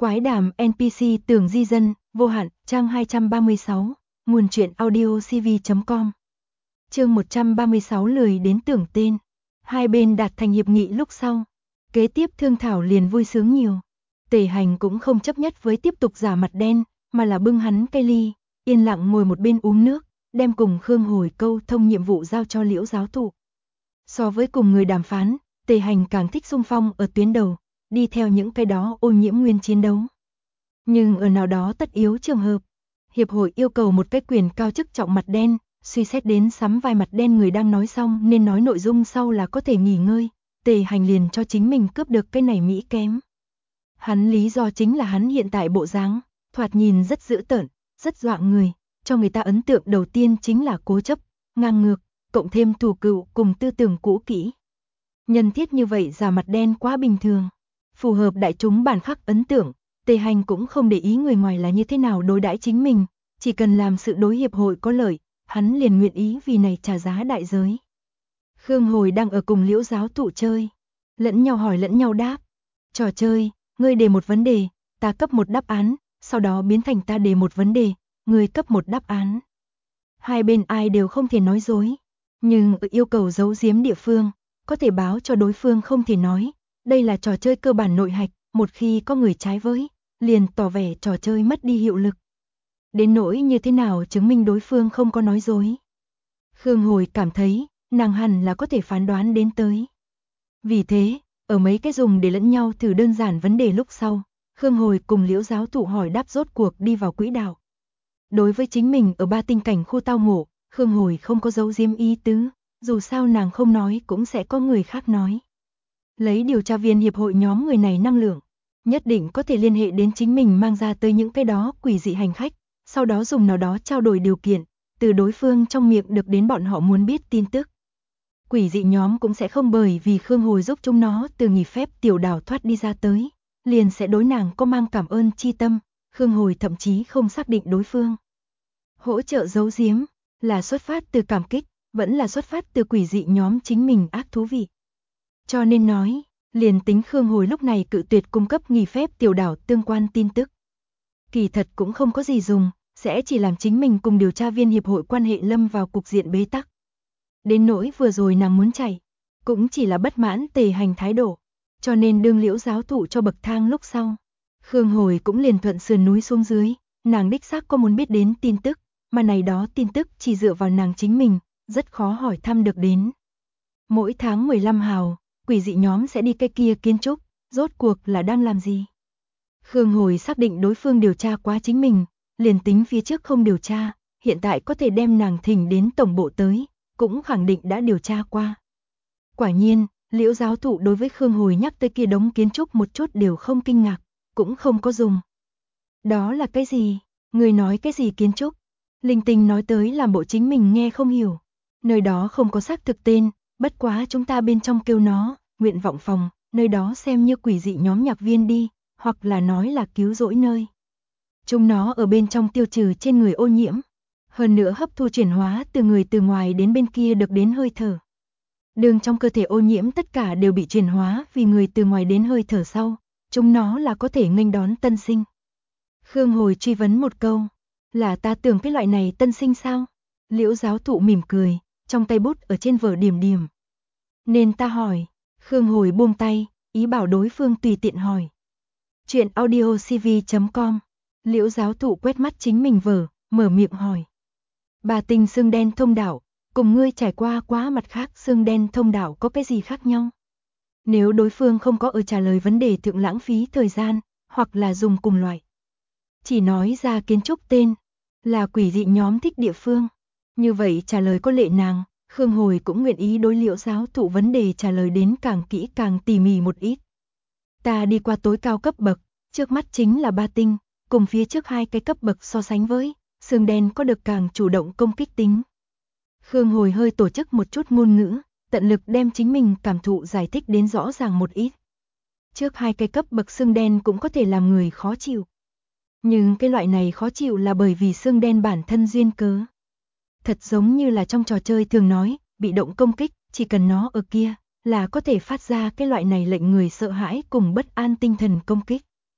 Quái đàm NPC Tường Di Dân, vô hạn, trang 236, nguồn truyện audio cv.com. Chương 136 lười đến tưởng tên. Hai bên đạt thành hiệp nghị lúc sau. Kế tiếp thương thảo liền vui sướng nhiều. Tề Hành cũng không chấp nhất với tiếp tục giả mặt đen, mà là bưng hắn cây ly, yên lặng ngồi một bên uống nước, đem cùng Khương Hồi câu thông nhiệm vụ giao cho Liễu giáo thụ. So với cùng người đàm phán, Tề Hành càng thích xung phong ở tuyến đầu, đi theo những cái đó ô nhiễm nguyên chiến đấu. Nhưng ở nào đó tất yếu trường hợp, hiệp hội yêu cầu một cái quyền cao chức trọng mặt đen, suy xét đến sắm vai mặt đen người đang nói xong nên nói nội dung sau là có thể nghỉ ngơi, Tề Hành liền cho chính mình cướp được cái này mỹ kém. Hắn lý do chính là hắn hiện tại bộ dáng, thoạt nhìn rất dữ tợn, rất dọa người, cho người ta ấn tượng đầu tiên chính là cố chấp, ngang ngược, cộng thêm thù cựu cùng tư tưởng cũ kỹ. Nhân thiết như vậy giả mặt đen quá bình thường, phù hợp đại chúng bản khắc ấn tượng. Tề Hành cũng không để ý người ngoài là như thế nào đối đãi chính mình, chỉ cần làm sự đối hiệp hội có lợi, hắn liền nguyện ý vì này trả giá đại giới. Khương Hồi đang ở cùng Liễu giáo thụ chơi, lẫn nhau hỏi lẫn nhau đáp. Trò chơi, ngươi đề một vấn đề, ta cấp một đáp án, sau đó biến thành ta đề một vấn đề, ngươi cấp một đáp án. Hai bên ai đều không thể nói dối, nhưng ở yêu cầu giấu giếm địa phương, có thể báo cho đối phương không thể nói. Đây là trò chơi cơ bản nội hạch, một khi có người trái với, liền tỏ vẻ trò chơi mất đi hiệu lực. Đến nỗi như thế nào chứng minh đối phương không có nói dối. Khương Hồi cảm thấy, nàng hẳn là có thể phán đoán đến tới. Vì thế, ở mấy cái dùng để lẫn nhau thử đơn giản vấn đề lúc sau, Khương Hồi cùng Liễu giáo thụ hỏi đáp rốt cuộc đi vào quỹ đạo. Đối với chính mình ở ba tinh cảnh khu tao ngộ, Khương Hồi không có giấu giếm ý tứ, dù sao nàng không nói cũng sẽ có người khác nói. Lấy điều tra viên hiệp hội nhóm người này năng lượng, nhất định có thể liên hệ đến chính mình mang ra tới những cái đó quỷ dị hành khách, sau đó dùng nào đó trao đổi điều kiện, từ đối phương trong miệng được đến bọn họ muốn biết tin tức. Quỷ dị nhóm cũng sẽ không bởi vì Khương Hồi giúp chúng nó từ nghỉ phép tiểu đảo thoát đi ra tới, liền sẽ đối nàng có mang cảm ơn chi tâm, Khương Hồi thậm chí không xác định đối phương. Hỗ trợ giấu giếm, là xuất phát từ cảm kích, vẫn là xuất phát từ quỷ dị nhóm chính mình ác thú vị. Cho nên nói, liền tính Khương Hồi lúc này cự tuyệt cung cấp nghỉ phép tiểu đảo tương quan tin tức. Kỳ thật cũng không có gì dùng, sẽ chỉ làm chính mình cùng điều tra viên hiệp hội quan hệ lâm vào cục diện bế tắc. Đến nỗi vừa rồi nàng muốn chạy, cũng chỉ là bất mãn Tề Hành thái độ, cho nên đương Liễu giáo thụ cho bậc thang lúc sau. Khương Hồi cũng liền thuận sườn núi xuống dưới, nàng đích xác có muốn biết đến tin tức, mà này đó tin tức chỉ dựa vào nàng chính mình, rất khó hỏi thăm được đến. Mỗi tháng 15 hào, quỷ dị nhóm sẽ đi cái kia kiến trúc, rốt cuộc là đang làm gì? Khương Hồi xác định đối phương điều tra quá chính mình, liền tính phía trước không điều tra, hiện tại có thể đem nàng thỉnh đến tổng bộ tới, cũng khẳng định đã điều tra qua. Quả nhiên, Liễu giáo thụ đối với Khương Hồi nhắc tới kia đống kiến trúc một chút đều không kinh ngạc, cũng không có dùng. Đó là cái gì? Người nói cái gì kiến trúc? Linh tinh nói tới làm bộ chính mình nghe không hiểu. Nơi đó không có xác thực tên, bất quá chúng ta bên trong kêu nó, nguyện vọng phòng, nơi đó xem như quỷ dị nhóm nhạc viên đi, hoặc là nói là cứu rỗi nơi. Chúng nó ở bên trong tiêu trừ trên người ô nhiễm, hơn nữa hấp thu chuyển hóa từ người từ ngoài đến bên kia được đến hơi thở. Đường trong cơ thể ô nhiễm tất cả đều bị chuyển hóa vì người từ ngoài đến hơi thở sau, chúng nó là có thể nghênh đón tân sinh. Khương Hồi truy vấn một câu, là ta tưởng cái loại này tân sinh sao? Liễu giáo thụ mỉm cười, trong tay bút ở trên vở điểm điểm. Nên ta hỏi, Khương Hồi buông tay, ý bảo đối phương tùy tiện hỏi. Chuyện audio cv.com. Liễu giáo thụ quét mắt chính mình vở, mở miệng hỏi. Bà tinh xương đen thông đạo, cùng ngươi trải qua quá mặt khác xương đen thông đạo có cái gì khác nhau? Nếu đối phương không có ở trả lời vấn đề thượng lãng phí thời gian, hoặc là dùng cùng loại. Chỉ nói ra kiến trúc tên, là quỷ dị nhóm thích địa phương. Như vậy trả lời có lệ nàng, Khương Hồi cũng nguyện ý đối Liễu giáo thụ vấn đề trả lời đến càng kỹ càng tỉ mỉ một ít. Ta đi qua tối cao cấp bậc, trước mắt chính là ba tinh, cùng phía trước hai cái cấp bậc so sánh với, xương đen có được càng chủ động công kích tính. Khương Hồi hơi tổ chức một chút ngôn ngữ, tận lực đem chính mình cảm thụ giải thích đến rõ ràng một ít. Trước hai cái cấp bậc xương đen cũng có thể làm người khó chịu. Nhưng cái loại này khó chịu là bởi vì xương đen bản thân duyên cớ. Thật giống như là trong trò chơi thường nói, bị động công kích, chỉ cần nó ở kia, là có thể phát ra cái loại này lệnh người sợ hãi cùng bất an tinh thần công kích.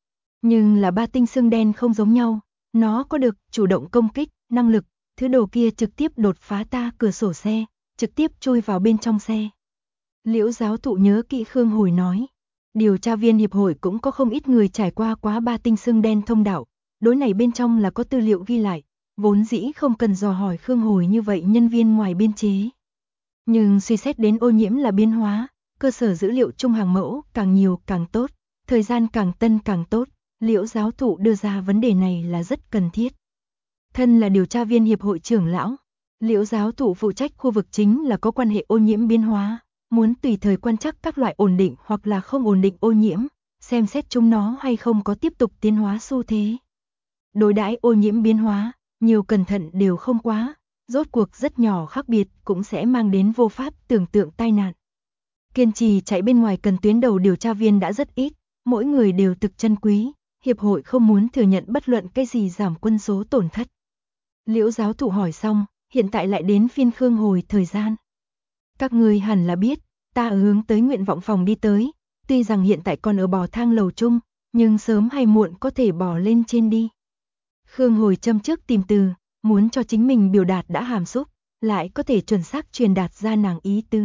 Nhưng là ba tinh xương đen không giống nhau, nó có được chủ động công kích, năng lực, thứ đồ kia trực tiếp đột phá ta cửa sổ xe, trực tiếp chui vào bên trong xe. Liễu giáo thụ nhớ kỹ Khương Hồi nói. Điều tra viên hiệp hội cũng có không ít người trải qua quá ba tinh xương đen thông đạo, đối này bên trong là có tư liệu ghi lại, vốn dĩ không cần dò hỏi Khương Hồi như vậy nhân viên ngoài biên chế. Nhưng suy xét đến ô nhiễm là biến hóa, cơ sở dữ liệu chung hàng mẫu càng nhiều càng tốt, thời gian càng tân càng tốt, Liễu giáo thụ đưa ra vấn đề này là rất cần thiết. Thân là điều tra viên hiệp hội trưởng lão, Liễu giáo thụ phụ trách khu vực chính là có quan hệ ô nhiễm biến hóa, muốn tùy thời quan trắc các loại ổn định hoặc là không ổn định ô nhiễm, xem xét chúng nó hay không có tiếp tục tiến hóa xu thế. Đối đãi ô nhiễm biến hóa, nhiều cẩn thận đều không quá, rốt cuộc rất nhỏ khác biệt cũng sẽ mang đến vô pháp tưởng tượng tai nạn. Kiên trì chạy bên ngoài cần tuyến đầu điều tra viên đã rất ít, mỗi người đều thực chân quý, hiệp hội không muốn thừa nhận bất luận cái gì giảm quân số tổn thất. Liễu giáo thụ hỏi xong, hiện tại lại đến phiên Khương Hồi thời gian. Các người hẳn là biết, ta ở hướng tới nguyện vọng phòng đi tới, tuy rằng hiện tại còn ở bò thang lầu chung, nhưng sớm hay muộn có thể bò lên trên đi. Khương Hồi châm trước tìm từ, muốn cho chính mình biểu đạt đã hàm xúc, lại có thể chuẩn xác truyền đạt ra nàng ý tứ.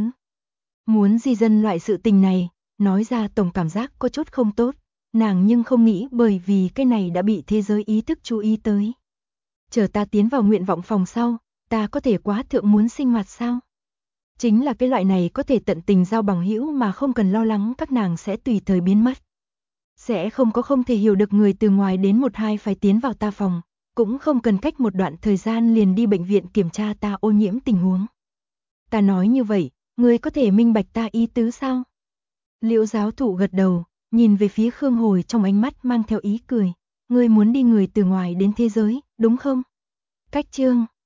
Muốn di dân loại sự tình này, nói ra tổng cảm giác có chút không tốt, nàng nhưng không nghĩ bởi vì cái này đã bị thế giới ý thức chú ý tới. Chờ ta tiến vào nguyện vọng phòng sau, ta có thể quá thượng muốn sinh hoạt sao? Chính là cái loại này có thể tận tình giao bằng hữu mà không cần lo lắng các nàng sẽ tùy thời biến mất. Sẽ không có không thể hiểu được người từ ngoài đến một hai phải tiến vào ta phòng, cũng không cần cách một đoạn thời gian liền đi bệnh viện kiểm tra ta ô nhiễm tình huống. Ta nói như vậy, ngươi có thể minh bạch ta ý tứ sao? Liễu giáo thụ gật đầu, nhìn về phía Khương Hồi trong ánh mắt mang theo ý cười. Ngươi muốn đi người từ ngoài đến thế giới, đúng không? Cách chương